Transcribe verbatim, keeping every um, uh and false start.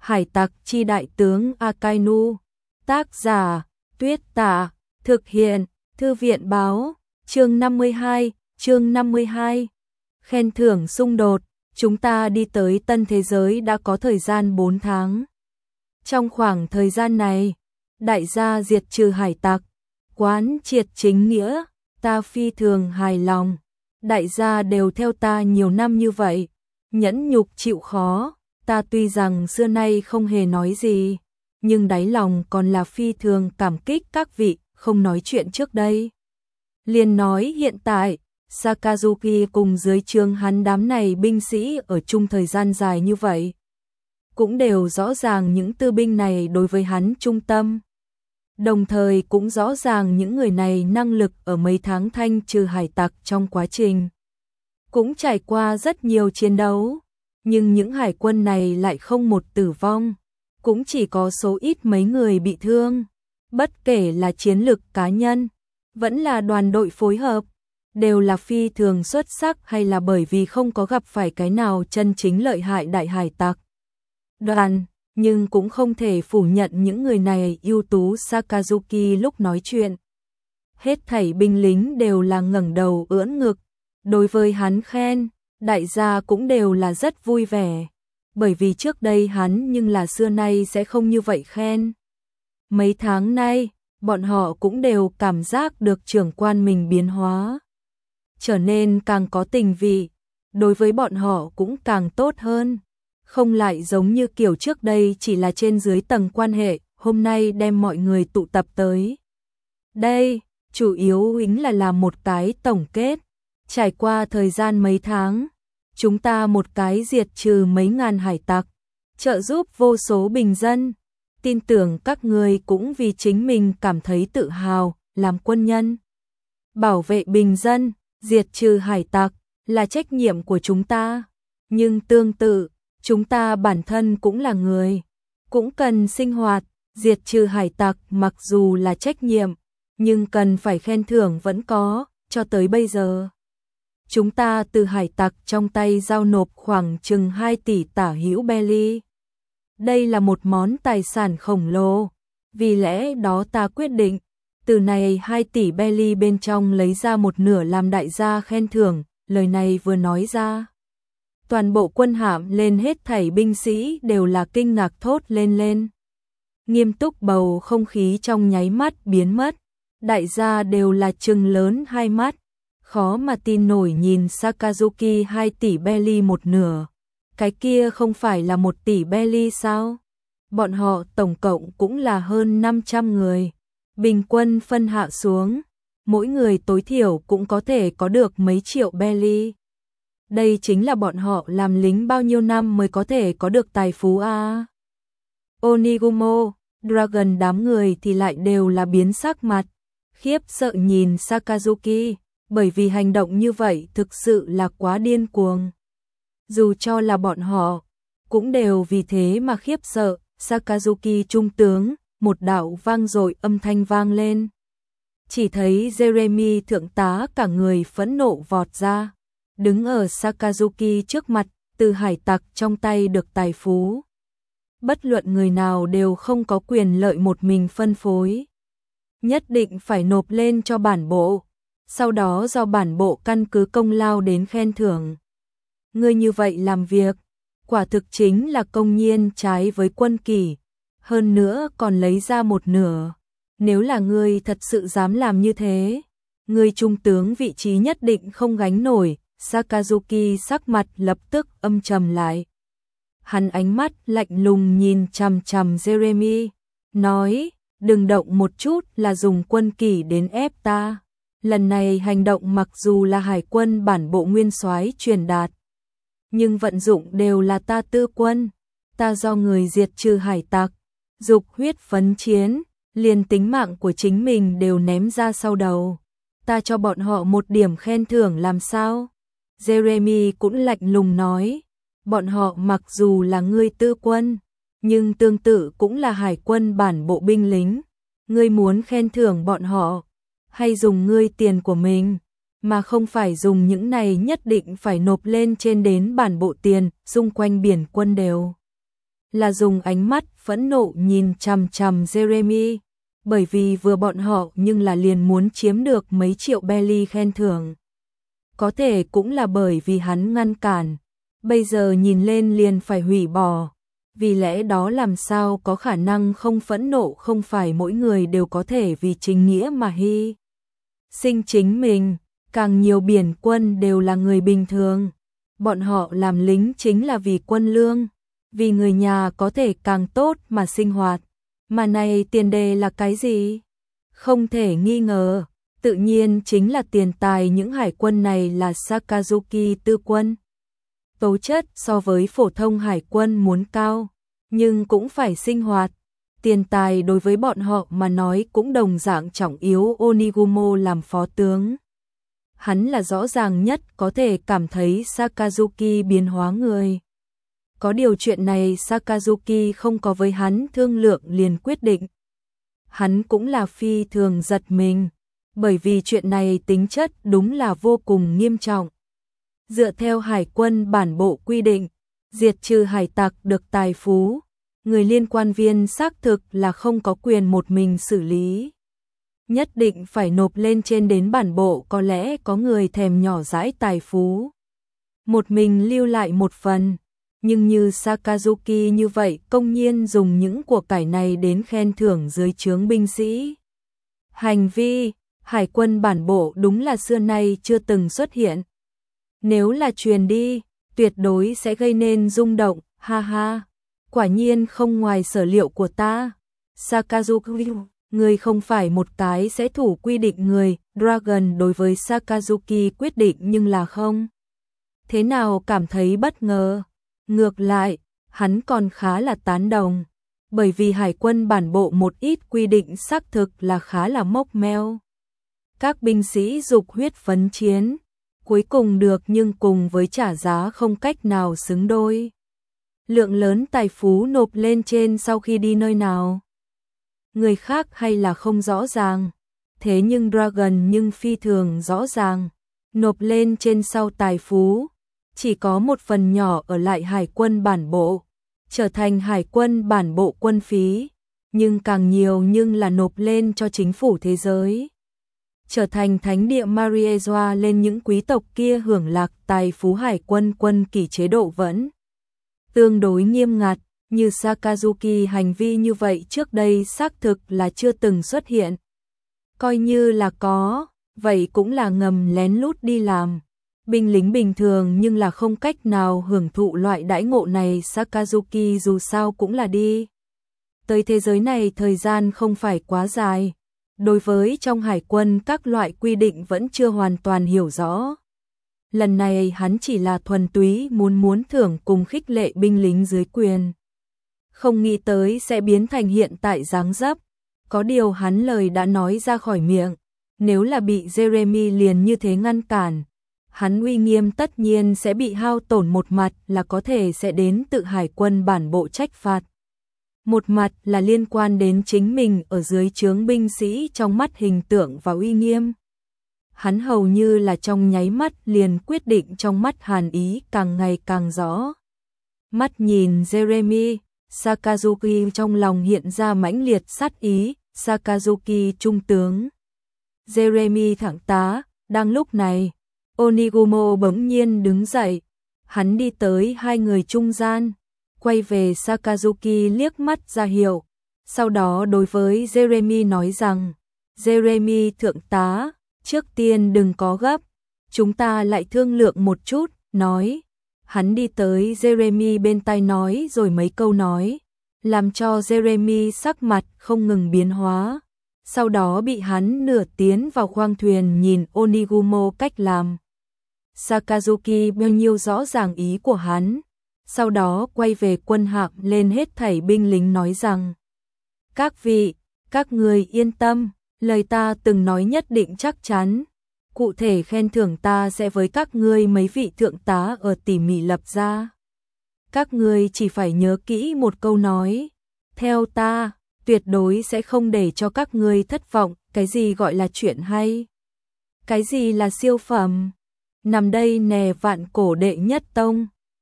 Hải tặc chi đại tướng Akainu. Tác giả, Tuyết Tả. Thực hiện, Thư viện báo. Chương năm mươi hai, chương năm mươi hai. Khen thưởng xung đột. Chúng ta đi tới tân thế giới đã có thời gian bốn tháng. Trong khoảng thời gian này, đại gia diệt trừ hải tặc, quán triệt chính nghĩa, ta phi thường hài lòng. Đại gia đều theo ta nhiều năm như vậy, nhẫn nhục chịu khó, ta tuy rằng xưa nay không hề nói gì, nhưng đáy lòng còn là phi thường cảm kích các vị không nói chuyện trước đây. Liền nói hiện tại, Sakazuki cùng dưới trướng hắn đám này binh sĩ ở chung thời gian dài như vậy, cũng đều rõ ràng những tư binh này đối với hắn trung tâm. Đồng thời cũng rõ ràng những người này năng lực ở mấy tháng thanh trừ hải tặc trong quá trình. Cũng trải qua rất nhiều chiến đấu, nhưng những hải quân này lại không một tử vong, cũng chỉ có số ít mấy người bị thương. Bất kể là chiến lực cá nhân, vẫn là đoàn đội phối hợp, đều là phi thường xuất sắc hay là bởi vì không có gặp phải cái nào chân chính lợi hại đại hải tặc đoàn, nhưng cũng không thể phủ nhận những người này ưu tú. Sakazuki lúc nói chuyện, hết thảy binh lính đều là ngẩng đầu ưỡn ngực, đối với hắn khen, đại gia cũng đều là rất vui vẻ, bởi vì trước đây hắn nhưng là xưa nay sẽ không như vậy khen. Mấy tháng nay, bọn họ cũng đều cảm giác được trưởng quan mình biến hóa, trở nên càng có tình vị, đối với bọn họ cũng càng tốt hơn. Không lại giống như kiểu trước đây chỉ là trên dưới tầng quan hệ, hôm nay đem mọi người tụ tập tới. Đây, chủ yếu chính là làm một cái tổng kết. Trải qua thời gian mấy tháng, chúng ta một cái diệt trừ mấy ngàn hải tặc, trợ giúp vô số bình dân. Tin tưởng các người cũng vì chính mình cảm thấy tự hào, làm quân nhân. Bảo vệ bình dân, diệt trừ hải tặc, là trách nhiệm của chúng ta. Nhưng tương tự, chúng ta bản thân cũng là người, cũng cần sinh hoạt, diệt trừ hải tặc mặc dù là trách nhiệm, nhưng cần phải khen thưởng vẫn có, cho tới bây giờ. Chúng ta từ hải tặc trong tay giao nộp khoảng chừng hai tỷ tả hữu belly. Đây là một món tài sản khổng lồ, vì lẽ đó ta quyết định, từ này hai tỷ belly bên trong lấy ra một nửa làm đại gia khen thưởng. Lời này vừa nói ra, toàn bộ quân hạm lên hết thảy binh sĩ đều là kinh ngạc thốt lên lên. Nghiêm túc bầu không khí trong nháy mắt biến mất, đại gia đều là trừng lớn hai mắt, khó mà tin nổi nhìn Sakazuki hai tỷ belly một nửa. Cái kia không phải là một tỷ belly sao? Bọn họ tổng cộng cũng là hơn năm trăm người, bình quân phân hạ xuống, mỗi người tối thiểu cũng có thể có được mấy triệu belly. Đây chính là bọn họ làm lính bao nhiêu năm mới có thể có được tài phú a. Onigumo, Dragon đám người thì lại đều là biến sắc mặt, khiếp sợ nhìn Sakazuki, bởi vì hành động như vậy thực sự là quá điên cuồng. Dù cho là bọn họ, cũng đều vì thế mà khiếp sợ. Sakazuki trung tướng, một đạo vang dội âm thanh vang lên. Chỉ thấy Jeremy thượng tá cả người phẫn nộ vọt ra, đứng ở Sakazuki trước mặt, từ hải tặc trong tay được tài phú. Bất luận người nào đều không có quyền lợi một mình phân phối. Nhất định phải nộp lên cho bản bộ, sau đó do bản bộ căn cứ công lao đến khen thưởng. Ngươi như vậy làm việc, quả thực chính là công nhiên trái với quân kỷ, hơn nữa còn lấy ra một nửa. Nếu là ngươi thật sự dám làm như thế, ngươi trung tướng vị trí nhất định không gánh nổi. Sakazuki sắc mặt lập tức âm trầm lại. Hắn ánh mắt lạnh lùng nhìn chằm chằm Jeremy, nói, đừng động một chút là dùng quân kỷ đến ép ta. Lần này hành động mặc dù là hải quân bản bộ nguyên soái truyền đạt, nhưng vận dụng đều là ta tư quân, ta do người diệt trừ hải tặc, dục huyết phấn chiến, liền tính mạng của chính mình đều ném ra sau đầu. Ta cho bọn họ một điểm khen thưởng làm sao? Jeremy cũng lạnh lùng nói, bọn họ mặc dù là ngươi tư quân, nhưng tương tự cũng là hải quân bản bộ binh lính. Ngươi muốn khen thưởng bọn họ, hay dùng ngươi tiền của mình, mà không phải dùng những này nhất định phải nộp lên trên đến bản bộ tiền, xung quanh biển quân đều là dùng ánh mắt phẫn nộ nhìn chằm chằm Jeremy, bởi vì vừa bọn họ nhưng là liền muốn chiếm được mấy triệu belly khen thưởng. Có thể cũng là bởi vì hắn ngăn cản, bây giờ nhìn lên liền phải hủy bỏ, vì lẽ đó làm sao có khả năng không phẫn nộ, không phải mỗi người đều có thể vì chính nghĩa mà hy sinh chính mình, càng nhiều biển quân đều là người bình thường, bọn họ làm lính chính là vì quân lương, vì người nhà có thể càng tốt mà sinh hoạt, mà này tiền đề là cái gì? Không thể nghi ngờ, tự nhiên chính là tiền tài. Những hải quân này là Sakazuki tư quân. Tố chất so với phổ thông hải quân muốn cao, nhưng cũng phải sinh hoạt. Tiền tài đối với bọn họ mà nói cũng đồng dạng trọng yếu. Onigumo làm phó tướng, hắn là rõ ràng nhất có thể cảm thấy Sakazuki biến hóa người. Có điều chuyện này Sakazuki không có với hắn thương lượng liền quyết định. Hắn cũng là phi thường giật mình, bởi vì chuyện này tính chất đúng là vô cùng nghiêm trọng. Dựa theo hải quân bản bộ quy định, diệt trừ hải tặc được tài phú, người liên quan viên xác thực là không có quyền một mình xử lý. Nhất định phải nộp lên trên đến bản bộ, có lẽ có người thèm nhỏ dãi tài phú, một mình lưu lại một phần. Nhưng như Sakazuki như vậy công nhiên dùng những của cải này đến khen thưởng dưới trướng binh sĩ. Hành vi hải quân bản bộ đúng là xưa nay chưa từng xuất hiện. Nếu là truyền đi, tuyệt đối sẽ gây nên rung động, ha ha. Quả nhiên không ngoài sở liệu của ta. Sakazuki, người không phải một cái sẽ thủ quy định người. Dragon đối với Sakazuki quyết định nhưng là không thế nào cảm thấy bất ngờ. Ngược lại, hắn còn khá là tán đồng, bởi vì hải quân bản bộ một ít quy định xác thực là khá là mốc meo. Các binh sĩ dục huyết phấn chiến, cuối cùng được nhưng cùng với trả giá không cách nào xứng đôi. Lượng lớn tài phú nộp lên trên sau khi đi nơi nào, người khác hay là không rõ ràng, thế nhưng Dragon nhưng phi thường rõ ràng, nộp lên trên sau tài phú chỉ có một phần nhỏ ở lại hải quân bản bộ, trở thành hải quân bản bộ quân phí, nhưng càng nhiều nhưng là nộp lên cho chính phủ thế giới. Trở thành thánh địa Mariejoa lên những quý tộc kia hưởng lạc tài phú. Hải quân quân kỷ chế độ vẫn tương đối nghiêm ngặt, như Sakazuki hành vi như vậy trước đây xác thực là chưa từng xuất hiện. Coi như là có, vậy cũng là ngầm lén lút đi làm. Binh lính bình thường nhưng là không cách nào hưởng thụ loại đãi ngộ này. Sakazuki dù sao cũng là đi tới thế giới này thời gian không phải quá dài, đối với trong hải quân các loại quy định vẫn chưa hoàn toàn hiểu rõ. Lần này hắn chỉ là thuần túy muốn muốn thưởng cùng khích lệ binh lính dưới quyền, không nghĩ tới sẽ biến thành hiện tại dáng dấp. Có điều hắn lời đã nói ra khỏi miệng, nếu là bị Jeremy liền như thế ngăn cản, hắn uy nghiêm tất nhiên sẽ bị hao tổn. Một mặt là có thể sẽ đến tự hải quân bản bộ trách phạt, một mặt là liên quan đến chính mình ở dưới trướng binh sĩ trong mắt hình tượng và uy nghiêm. Hắn hầu như là trong nháy mắt liền quyết định, trong mắt hàn ý càng ngày càng rõ. Mắt nhìn Jeremy, Sakazuki trong lòng hiện ra mãnh liệt sát ý. Sakazuki trung tướng, Jeremy thượng tá. Đang lúc này, Onigumo bỗng nhiên đứng dậy, hắn đi tới hai người trung gian, quay về Sakazuki liếc mắt ra hiệu, sau đó đối với Jeremy nói rằng, Jeremy thượng tá, trước tiên đừng có gấp, chúng ta lại thương lượng một chút. Nói, hắn đi tới Jeremy bên tai nói rồi mấy câu nói, làm cho Jeremy sắc mặt không ngừng biến hóa, sau đó bị hắn nửa tiến vào khoang thuyền nhìn Onigumo cách làm. Sakazuki bao nhiêu rõ ràng ý của hắn, sau đó quay về quân hạm lên hết thảy binh lính nói rằng, các vị, các người yên tâm, lời ta từng nói nhất định chắc chắn, cụ thể khen thưởng ta sẽ với các ngươi mấy vị thượng tá ở tỉ mỉ lập ra. Các ngươi chỉ phải nhớ kỹ một câu nói, theo ta, tuyệt đối sẽ không để cho các ngươi thất vọng. Cái gì gọi là chuyện hay? Cái gì là siêu phẩm? Nằm đây nè vạn cổ đệ nhất tông.